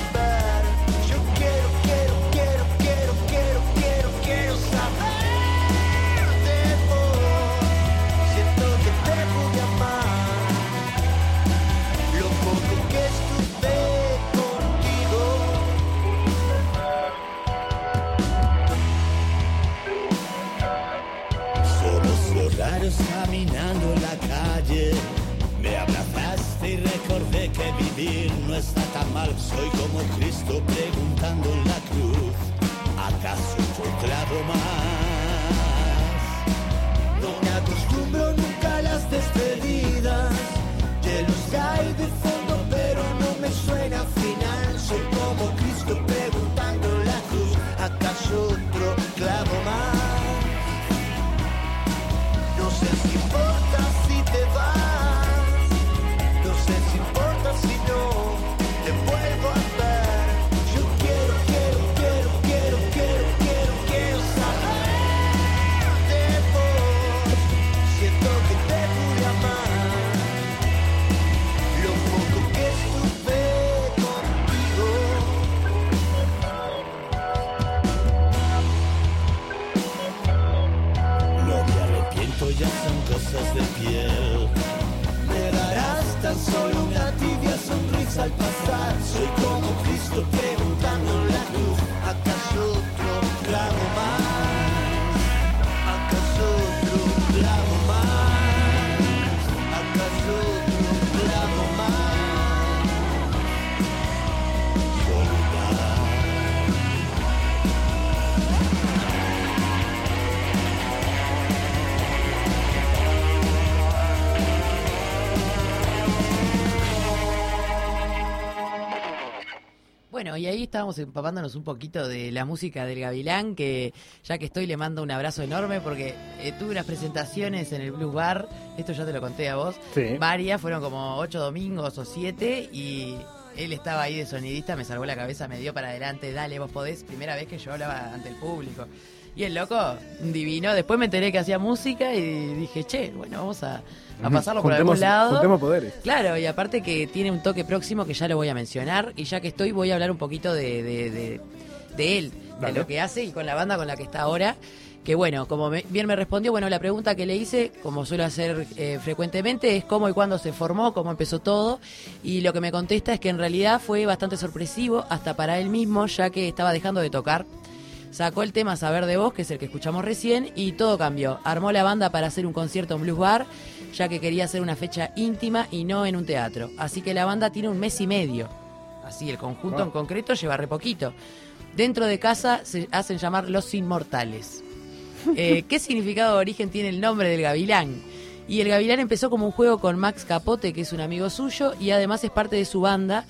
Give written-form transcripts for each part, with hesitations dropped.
volver. Yo quiero saber de vos. Siento que te voy a amar. Lo poco que estuve contigo. Somos raros caminando en la calle. Me abrazaste y recordé que vivir no está tan mal. Soy como Cristo preguntando en la cruz: ¿acaso otro clavo más? No me acostumbro nunca a las despedidas. Hielos cae de fondo pero no me suena final. Soy como Cristo preguntando en la cruz: ¿acaso otro clavo más? No sé si importa si te vas. No sé si importa si no te vuelvo a ver. Yo quiero saber de vos. Siento que te voy a amar. Lo poco que estuve contigo. No me arrepiento, ya son cosas de piel. Me darás tan solo una tibia sonrisa al pasar. Soy como Cristo preguntando en la cruz: ¿acaso otro clavo más? ¿Acaso otro clavo más? ¿Acaso otro clavo más? Soledad. Bueno, y ahí estábamos empapándonos un poquito de la música del Gavilán, que ya que estoy le mando un abrazo enorme porque tuve unas presentaciones en el Blues Bar, esto ya te lo conté a vos, Sí. varias, fueron como 8 domingos o 7 y él estaba ahí de sonidista, me salvó la cabeza, me dio para adelante, dale, vos podés, primera vez que yo hablaba ante el público. Y el loco, divino, después me enteré que hacía música y dije, che, bueno, vamos a pasarlo por algún lado. Juntemos poderes. Claro, y aparte que tiene un toque próximo que ya lo voy a mencionar, y ya que estoy voy a hablar un poquito de él, Dale. de lo que hace y con la banda con la que está ahora, que bueno, como bien me respondió, bueno, la pregunta que le hice, como suelo hacer frecuentemente, es cómo y cuándo se formó, cómo empezó todo, y lo que me contesta es que en realidad fue bastante sorpresivo, hasta para él mismo, ya que estaba dejando de tocar. Sacó el tema Saber de Vos, que es el que escuchamos recién, y todo cambió. Armó la banda para hacer un concierto en Blues Bar, ya que quería hacer una fecha íntima y no en un teatro. Así que la banda tiene 1 mes y medio. Así, el conjunto en concreto lleva re poquito. Dentro de casa se hacen llamar Los Inmortales. ¿Qué significado de origen tiene el nombre del Gavilán? Y el Gavilán empezó como un juego con Max Capote, que es un amigo suyo, y además es parte de su banda.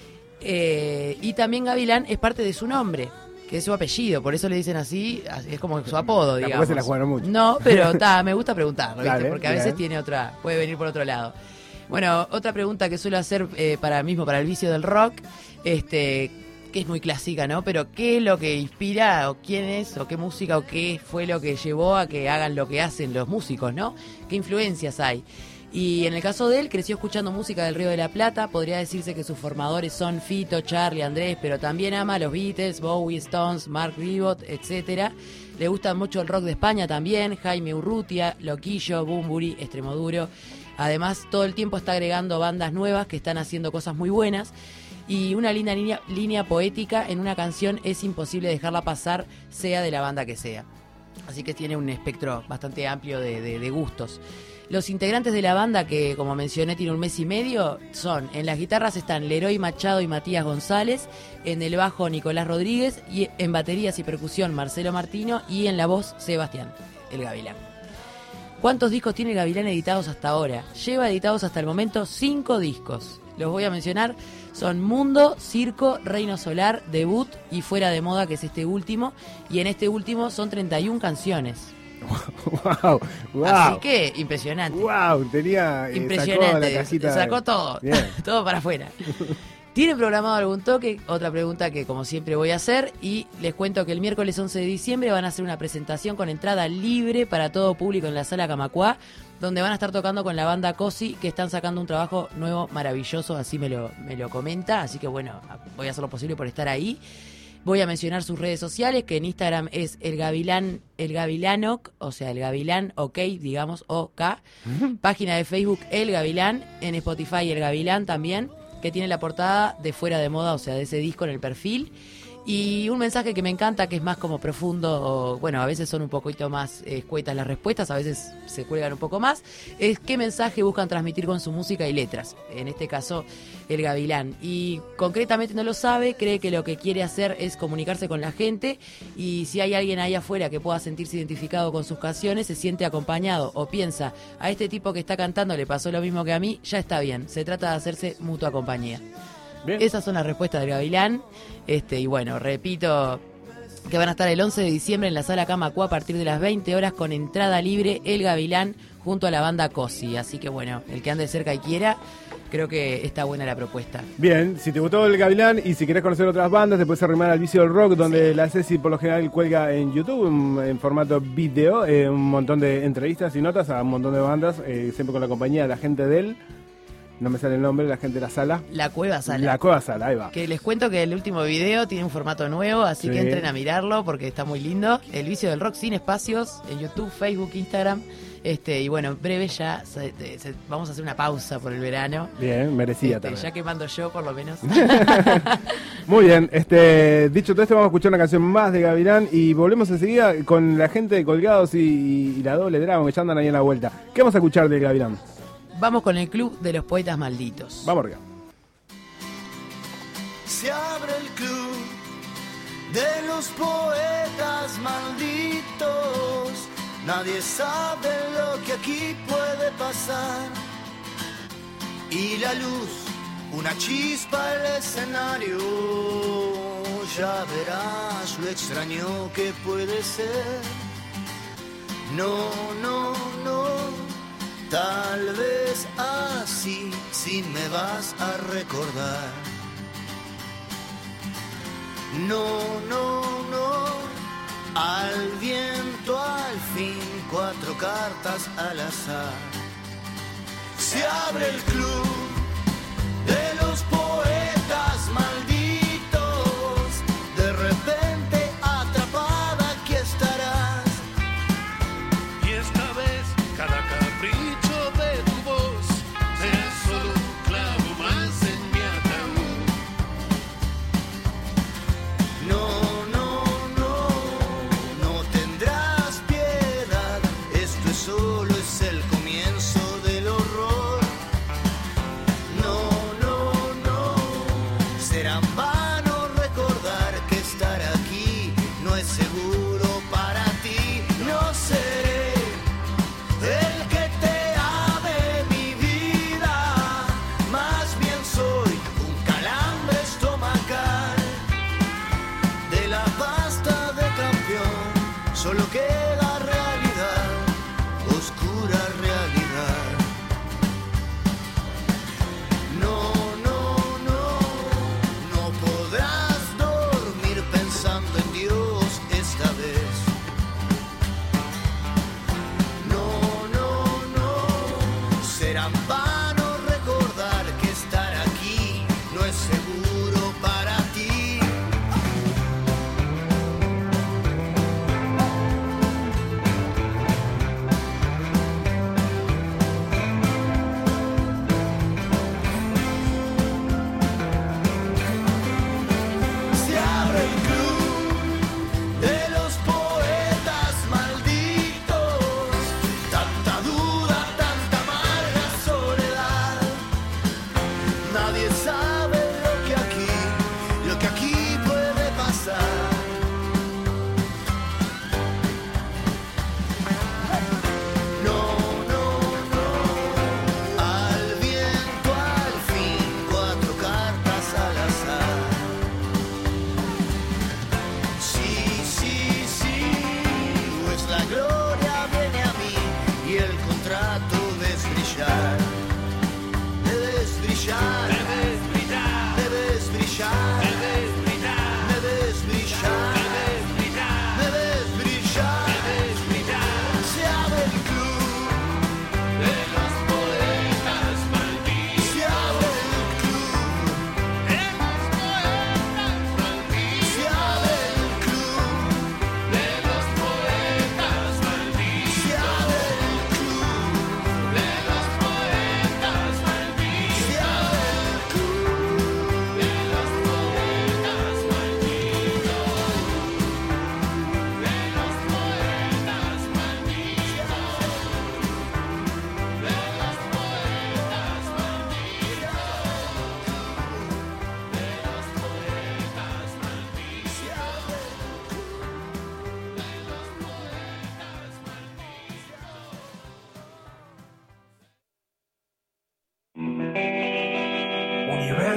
Y también Gavilán es parte de su nombre, que es su apellido, por eso le dicen así, es como su apodo, digamos. Tampoco se la jugaron mucho. No, pero me gusta preguntarlo, ¿viste? Dale, Porque a veces bien. tiene puede venir por otro lado. Bueno, otra pregunta que suelo hacer para el vicio del rock, que es muy clásica, ¿no? Pero ¿qué es lo que inspira, o quién es, o qué música, o qué fue lo que llevó a que hagan lo que hacen los músicos, ¿no? ¿Qué influencias hay? Y en el caso de él, creció escuchando música del Río de la Plata. Podría decirse que sus formadores son Fito, Charlie, Andrés, pero también ama a los Beatles, Bowie, Stones, Mark Ribot, etcétera. Le gusta mucho el rock de España también, Jaime Urrutia, Loquillo, Bunbury, Extremoduro. Además, todo el tiempo está agregando bandas nuevas que están haciendo cosas muy buenas. Y una linda línea poética en una canción es imposible dejarla pasar, sea de la banda que sea. Así que tiene un espectro bastante amplio de gustos. Los integrantes de la banda, que como mencioné tiene 1 mes y medio, son: en las guitarras están Leroy Machado y Matías González, en el bajo Nicolás Rodríguez, y en baterías y percusión Marcelo Martino, y en la voz Sebastián, el Gavilán. ¿Cuántos discos tiene el Gavilán editados hasta ahora? Lleva editados hasta el momento 5 discos. Los voy a mencionar, son Mundo, Circo, Reino Solar, Debut y Fuera de Moda, que es este último, y en este último son 31 canciones. Wow. Así que, impresionante. Wow, tenía Impresionante, sacó la casita. sacó todo, Bien. todo para afuera. ¿Tienen programado algún toque? Otra pregunta que como siempre voy a hacer. Y les cuento que el miércoles 11 de diciembre van a hacer una presentación con entrada libre para todo público en la Sala Camacuá, donde van a estar tocando con la banda Cosi, que están sacando un trabajo nuevo maravilloso, así me lo comenta. Así que bueno, voy a hacer lo posible por estar ahí. Voy a mencionar sus redes sociales, que en Instagram es el Gavilanoc, o sea, el Gavilán, ok, digamos, OK. Página de Facebook, El Gavilán. En Spotify, El Gavilán también, que tiene la portada de Fuera de Moda, o sea, de ese disco en el perfil. Y un mensaje que me encanta, que es más como profundo, o, bueno, a veces son un poquito más escuetas las respuestas, a veces se cuelgan un poco más, es qué mensaje buscan transmitir con su música y letras, en este caso el Gavilán. Y concretamente no lo sabe, cree que lo que quiere hacer es comunicarse con la gente, y si hay alguien ahí afuera que pueda sentirse identificado con sus canciones, se siente acompañado o piensa, a este tipo que está cantando le pasó lo mismo que a mí, ya está bien, se trata de hacerse mutua compañía. Bien. Esas son las respuestas del Gavilán. Y bueno, repito que van a estar el 11 de diciembre en la Sala Camacuá a partir de las 20 horas con entrada libre, El Gavilán junto a la banda Cosi. Así que bueno, el que ande cerca y quiera, creo que está buena la propuesta. Bien, si te gustó el Gavilán y si querés conocer otras bandas, te puedes arrimar al Vicio del Rock, donde la Ceci por lo general cuelga en YouTube en formato video un montón de entrevistas y notas a un montón de bandas, siempre con la compañía de la gente del... No me sale el nombre, la gente de la sala. La Cueva Sala. La Cueva Sala, ahí va. Que les cuento que el último video tiene un formato nuevo, así que entren a mirarlo porque está muy lindo. El Vicio del Rock sin espacios, en YouTube, Facebook, Instagram. Y bueno, en breve ya vamos a hacer una pausa por el verano. Bien, merecida también. Ya que mando yo, por lo menos. Muy bien, dicho todo esto, vamos a escuchar una canción más de Gavilán y volvemos enseguida con la gente de Colgados y la Doble Dragon que ya andan ahí en la vuelta. ¿Qué vamos a escuchar de Gavilán? Vamos con el Club de los Poetas Malditos. Vamos arriba. Se abre el club de los poetas malditos. Nadie sabe lo que aquí puede pasar. Y la luz, una chispa en el escenario. Ya verás lo extraño que puede ser. No, no, no. Tal vez así, sí me vas a recordar. No, no, no. Al viento, al fin, 4 cartas al azar. Se abre el club de los poetas malditos. De repente atrapada aquí estarás. Y esta vez cada capricho de tu voz será solo un clavo más en mi ataúd. No, no, no, no tendrás piedad. Esto es solo es el comienzo del horror.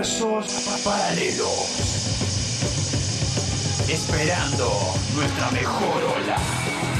universos paralelos, esperando nuestra mejor ola.